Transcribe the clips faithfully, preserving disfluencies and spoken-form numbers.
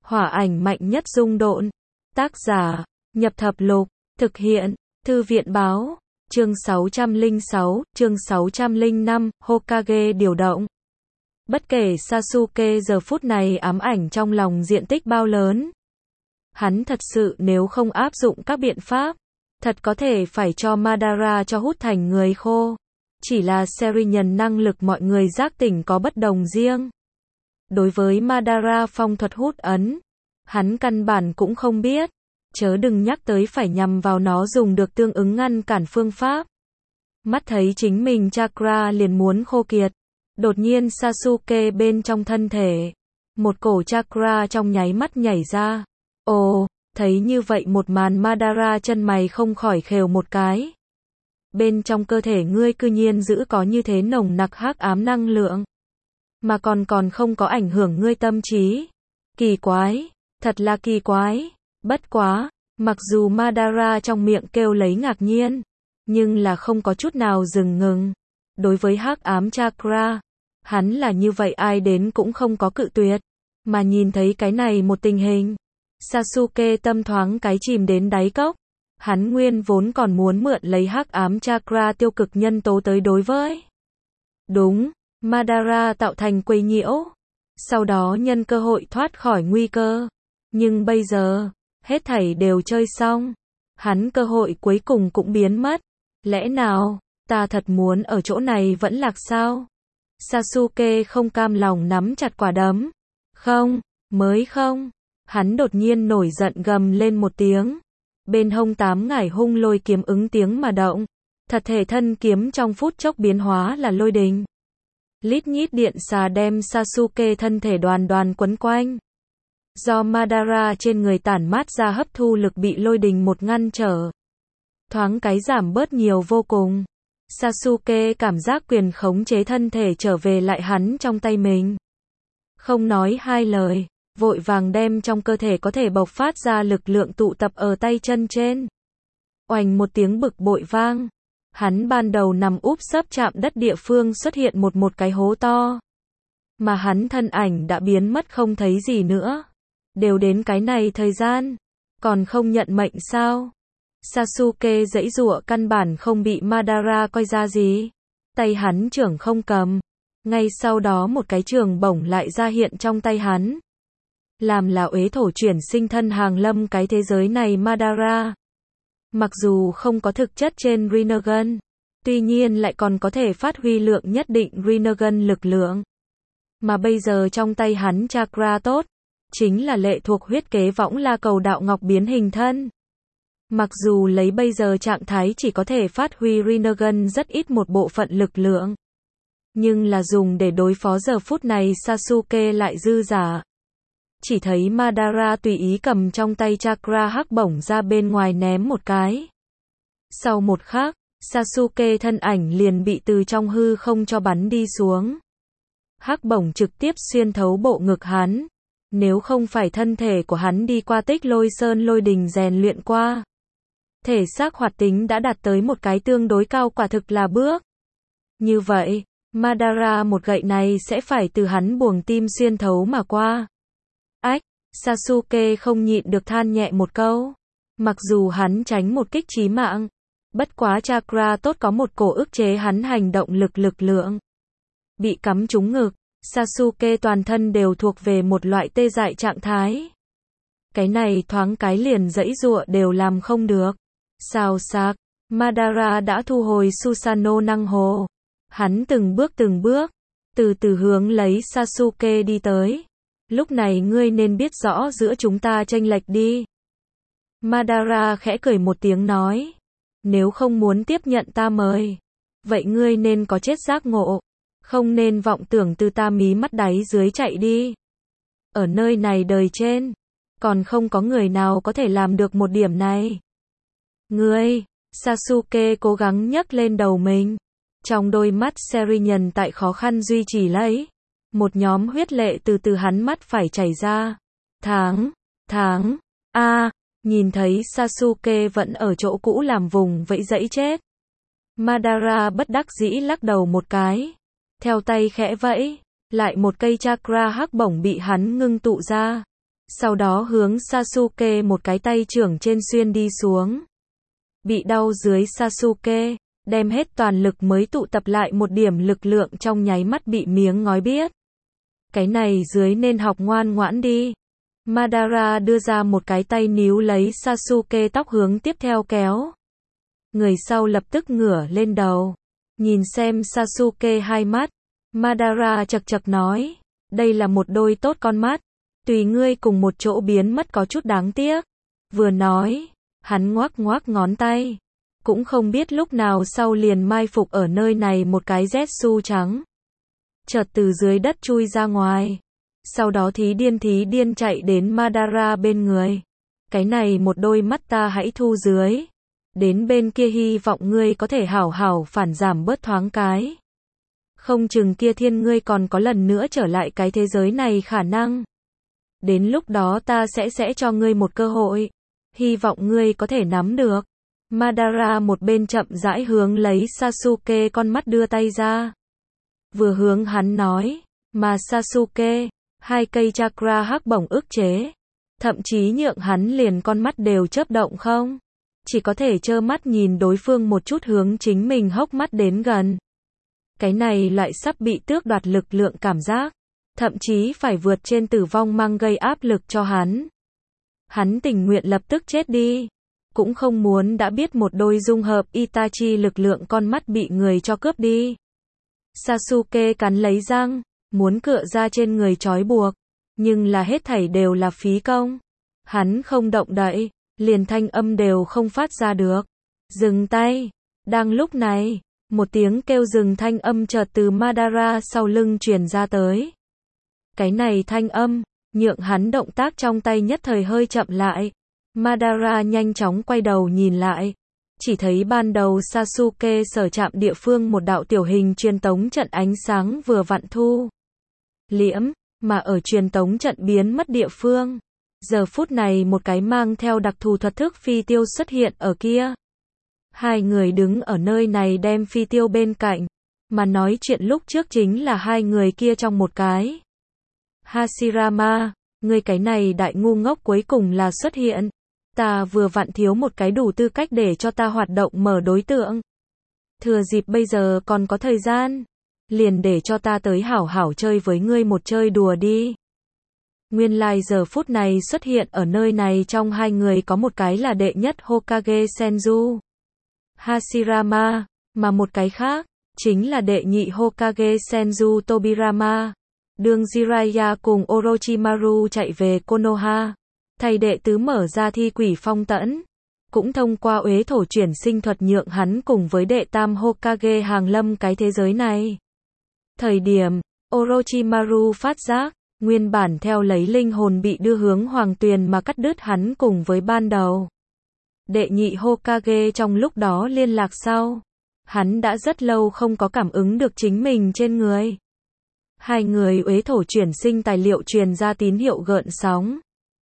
Hỏa ảnh mạnh nhất dung độn. Tác giả, Nhập Thập Lục. Thực hiện, Thư viện báo. Chương sáu trăm lẻ sáu, chương sáu trăm lẻ năm, Hokage điều động. Bất kể Sasuke giờ phút này ám ảnh trong lòng diện tích bao lớn. Hắn thật sự nếu không áp dụng các biện pháp, thật có thể phải cho Madara cho hút thành người khô. Chỉ là Serinhân năng lực mọi người giác tỉnh có bất đồng riêng. Đối với Madara phong thuật hút ấn, hắn căn bản cũng không biết. Chớ đừng nhắc tới phải nhằm vào nó dùng được tương ứng ngăn cản phương pháp. Mắt thấy chính mình chakra liền muốn khô kiệt. Đột nhiên Sasuke bên trong thân thể. Một cổ chakra trong nháy mắt nhảy ra. Ồ, thấy như vậy một màn Madara chân mày không khỏi khều một cái. Bên trong cơ thể ngươi cư nhiên giữ có như thế nồng nặc hắc ám năng lượng. Mà còn còn không có ảnh hưởng ngươi tâm trí. Kỳ quái, thật là kỳ quái. Bất quá, mặc dù Madara trong miệng kêu lấy ngạc nhiên, nhưng là không có chút nào dừng ngừng. Đối với hắc ám chakra, hắn là như vậy ai đến cũng không có cự tuyệt. Mà nhìn thấy cái này một tình hình, Sasuke tâm thoáng cái chìm đến đáy cốc. Hắn nguyên vốn còn muốn mượn lấy hắc ám chakra tiêu cực nhân tố tới đối với. Đúng, Madara tạo thành quấy nhiễu. Sau đó nhân cơ hội thoát khỏi nguy cơ. Nhưng bây giờ, hết thảy đều chơi xong. Hắn cơ hội cuối cùng cũng biến mất. Lẽ nào, ta thật muốn ở chỗ này vẫn lạc sao? Sasuke không cam lòng nắm chặt quả đấm. Không, mới không. Hắn đột nhiên nổi giận gầm lên một tiếng. Bên hông tám ngải hung lôi kiếm ứng tiếng mà động. Thật thể thân kiếm trong phút chốc biến hóa là lôi đình. Lít nhít điện xà đem Sasuke thân thể đoàn đoàn quấn quanh. Do Madara trên người tản mát ra hấp thu lực bị lôi đình một ngăn trở. Thoáng cái giảm bớt nhiều vô cùng. Sasuke cảm giác quyền khống chế thân thể trở về lại hắn trong tay mình. Không nói hai lời, vội vàng đem trong cơ thể có thể bộc phát ra lực lượng tụ tập ở tay chân trên. Oành một tiếng bực bội vang. Hắn ban đầu nằm úp sấp chạm đất địa phương xuất hiện một một cái hố to. Mà hắn thân ảnh đã biến mất không thấy gì nữa. Đều đến cái này thời gian, còn không nhận mệnh sao? Sasuke giãy giụa căn bản không bị Madara coi ra gì. Tay hắn trưởng không cầm. Ngay sau đó một cái trường bổng lại ra hiện trong tay hắn. Làm là uế thổ chuyển sinh thân hàng lâm cái thế giới này Madara. Mặc dù không có thực chất trên Rinnegan, tuy nhiên lại còn có thể phát huy lượng nhất định Rinnegan lực lượng. Mà bây giờ trong tay hắn chakra tốt, chính là lệ thuộc huyết kế võng la cầu đạo ngọc biến hình thân. Mặc dù lấy bây giờ trạng thái chỉ có thể phát huy Rinnegan rất ít một bộ phận lực lượng. Nhưng là dùng để đối phó giờ phút này Sasuke lại dư giả. Chỉ thấy Madara tùy ý cầm trong tay chakra hắc bổng ra bên ngoài ném một cái. Sau một khắc, Sasuke thân ảnh liền bị từ trong hư không cho bắn đi xuống. Hắc bổng trực tiếp xuyên thấu bộ ngực hắn. Nếu không phải thân thể của hắn đi qua tích lôi sơn lôi đình rèn luyện qua. Thể xác hoạt tính đã đạt tới một cái tương đối cao quả thực là bước. Như vậy, Madara một gậy này sẽ phải từ hắn buồng tim xuyên thấu mà qua. Ách, Sasuke không nhịn được than nhẹ một câu. Mặc dù hắn tránh một kích chí mạng, bất quá chakra tốt có một cổ ức chế hắn hành động lực lực lượng. Bị cắm trúng ngực, Sasuke toàn thân đều thuộc về một loại tê dại trạng thái. Cái này thoáng cái liền giãy giụa đều làm không được. Xào xạc, Madara đã thu hồi Susanoo năng hồ. Hắn từng bước từng bước, từ từ hướng lấy Sasuke đi tới. Lúc này ngươi nên biết rõ giữa chúng ta chênh lệch đi. Madara khẽ cười một tiếng nói. Nếu không muốn tiếp nhận ta mời, vậy ngươi nên có chết giác ngộ. Không nên vọng tưởng từ ta mí mắt đáy dưới chạy đi. Ở nơi này đời trên, còn không có người nào có thể làm được một điểm này. Ngươi, Sasuke cố gắng nhấc lên đầu mình. Trong đôi mắt Serinhân tại khó khăn duy trì lấy. Một nhóm huyết lệ từ từ hắn mắt phải chảy ra. Tháng, tháng, a à, nhìn thấy Sasuke vẫn ở chỗ cũ làm vùng vẫy dãy chết. Madara bất đắc dĩ lắc đầu một cái. Theo tay khẽ vẫy, lại một cây chakra hắc bổng bị hắn ngưng tụ ra. Sau đó hướng Sasuke một cái tay trưởng trên xuyên đi xuống. Bị đau dưới Sasuke, đem hết toàn lực mới tụ tập lại một điểm lực lượng trong nháy mắt bị miếng ngói biết. Cái này dưới nên học ngoan ngoãn đi. Madara đưa ra một cái tay níu lấy Sasuke tóc hướng tiếp theo kéo. Người sau lập tức ngửa lên đầu. Nhìn xem Sasuke hai mắt. Madara chậc chậc nói. Đây là một đôi tốt con mắt. Tùy ngươi cùng một chỗ biến mất có chút đáng tiếc. Vừa nói, hắn ngoác ngoác ngón tay. Cũng không biết lúc nào sau liền mai phục ở nơi này một cái Zetsu trắng. Chợt từ dưới đất chui ra ngoài. Sau đó thí điên thí điên chạy đến Madara bên người. Cái này một đôi mắt ta hãy thu dưới. Đến bên kia hy vọng ngươi có thể hảo hảo phản giảm bớt thoáng cái. Không chừng kia thiên ngươi còn có lần nữa trở lại cái thế giới này khả năng. Đến lúc đó ta sẽ sẽ cho ngươi một cơ hội. Hy vọng ngươi có thể nắm được. Madara một bên chậm rãi hướng lấy Sasuke con mắt đưa tay ra. Vừa hướng hắn nói, mà Sasuke, hai cây chakra hắc bổng ức chế. Thậm chí nhượng hắn liền con mắt đều chớp động không. Chỉ có thể trơ mắt nhìn đối phương một chút hướng chính mình hốc mắt đến gần. Cái này lại sắp bị tước đoạt lực lượng cảm giác. Thậm chí phải vượt trên tử vong mang gây áp lực cho hắn. Hắn tình nguyện lập tức chết đi. Cũng không muốn đã biết một đôi dung hợp Itachi lực lượng con mắt bị người cho cướp đi. Sasuke cắn lấy răng, muốn cựa ra trên người trói buộc. Nhưng là hết thảy đều là phí công. Hắn không động đậy, liền thanh âm đều không phát ra được. Dừng tay. Đang lúc này, một tiếng kêu dừng thanh âm chợt từ Madara sau lưng truyền ra tới. Cái này thanh âm, nhượng hắn động tác trong tay nhất thời hơi chậm lại. Madara nhanh chóng quay đầu nhìn lại. Chỉ thấy ban đầu Sasuke sở chạm địa phương một đạo tiểu hình truyền tống trận ánh sáng vừa vặn thu liễm, mà ở truyền tống trận biến mất địa phương. Giờ phút này một cái mang theo đặc thù thuật thức phi tiêu xuất hiện ở kia. Hai người đứng ở nơi này đem phi tiêu bên cạnh. Mà nói chuyện lúc trước chính là hai người kia trong một cái. Hashirama, ngươi cái này đại ngu ngốc cuối cùng là xuất hiện. Ta vừa vặn thiếu một cái đủ tư cách để cho ta hoạt động mở đối tượng. Thừa dịp bây giờ còn có thời gian. Liền để cho ta tới hảo hảo chơi với ngươi một chơi đùa đi. Nguyên lai giờ phút này xuất hiện ở nơi này trong hai người có một cái là đệ nhất Hokage Senju Hashirama, mà một cái khác, chính là đệ nhị Hokage Senju Tobirama. Đường Jiraiya cùng Orochimaru chạy về Konoha. Thầy đệ tứ mở ra thi quỷ phong tẫn. Cũng thông qua uế thổ chuyển sinh thuật nhượng hắn cùng với đệ tam Hokage hàng lâm cái thế giới này. Thời điểm, Orochimaru phát giác, nguyên bản theo lấy linh hồn bị đưa hướng hoàng tuyền mà cắt đứt hắn cùng với ban đầu. Đệ nhị Hokage trong lúc đó liên lạc sau. Hắn đã rất lâu không có cảm ứng được chính mình trên người. Hai người uế thổ chuyển sinh tài liệu truyền ra tín hiệu gợn sóng.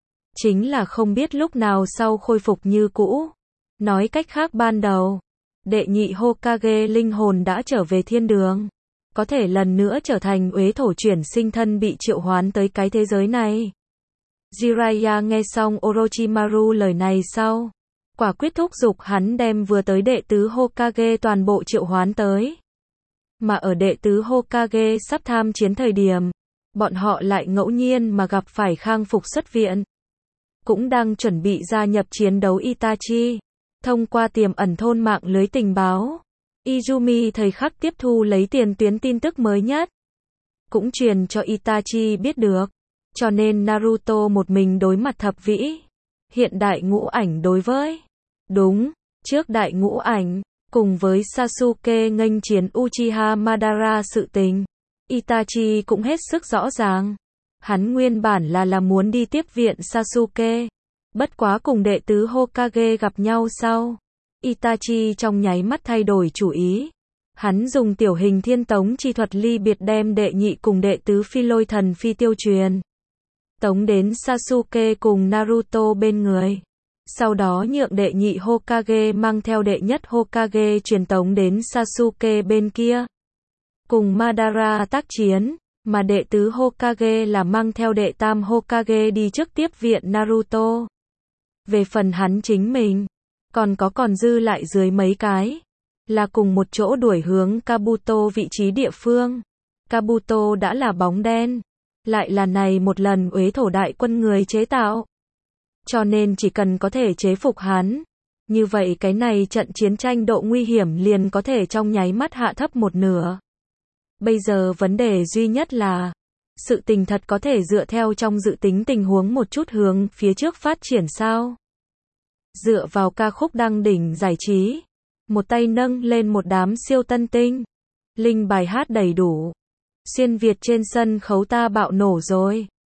Chính là không biết lúc nào sau khôi phục như cũ. Nói cách khác ban đầu, đệ nhị Hokage linh hồn đã trở về thiên đường. Có thể lần nữa trở thành uế thổ chuyển sinh thân bị triệu hoán tới cái thế giới này. Jiraiya nghe xong Orochimaru lời này sau. Quả quyết thúc giục hắn đem vừa tới đệ tứ Hokage toàn bộ triệu hoán tới. Mà ở đệ tứ Hokage sắp tham chiến thời điểm, bọn họ lại ngẫu nhiên mà gặp phải khang phục xuất viện. Cũng đang chuẩn bị gia nhập chiến đấu Itachi. Thông qua tiềm ẩn thôn mạng lưới tình báo, Izumi thời khắc tiếp thu lấy tiền tuyến tin tức mới nhất. Cũng truyền cho Itachi biết được. Cho nên Naruto một mình đối mặt thập vĩ. Hiện đại ngũ ảnh đối với. Đúng, trước đại ngũ ảnh, cùng với Sasuke nghênh chiến Uchiha Madara sự tình. Itachi cũng hết sức rõ ràng. Hắn nguyên bản là là muốn đi tiếp viện Sasuke. Bất quá cùng đệ tứ Hokage gặp nhau sau. Itachi trong nháy mắt thay đổi chủ ý. Hắn dùng tiểu hình thiên tống chi thuật ly biệt đem đệ nhị cùng đệ tứ phi lôi thần phi tiêu truyền tống đến Sasuke cùng Naruto bên người. Sau đó nhượng đệ nhị Hokage mang theo đệ nhất Hokage truyền tống đến Sasuke bên kia. Cùng Madara tác chiến, Mà đệ tứ Hokage là mang theo đệ tam Hokage đi trước tiếp viện Naruto. Về phần hắn chính mình, còn có còn dư lại dưới mấy cái, là cùng một chỗ đuổi hướng Kabuto vị trí địa phương. Kabuto đã là bóng đen, lại là này một lần uế thổ đại quân người chế tạo. Cho nên chỉ cần có thể chế phục hắn, như vậy cái này trận chiến tranh độ nguy hiểm liền có thể trong nháy mắt hạ thấp một nửa. Bây giờ vấn đề duy nhất là, sự tình thật có thể dựa theo trong dự tính tình huống một chút hướng phía trước phát triển sao? Dựa vào ca khúc đăng đỉnh giải trí, một tay nâng lên một đám siêu tân tinh, linh bài hát đầy đủ, xuyên Việt trên sân khấu ta bạo nổ rồi.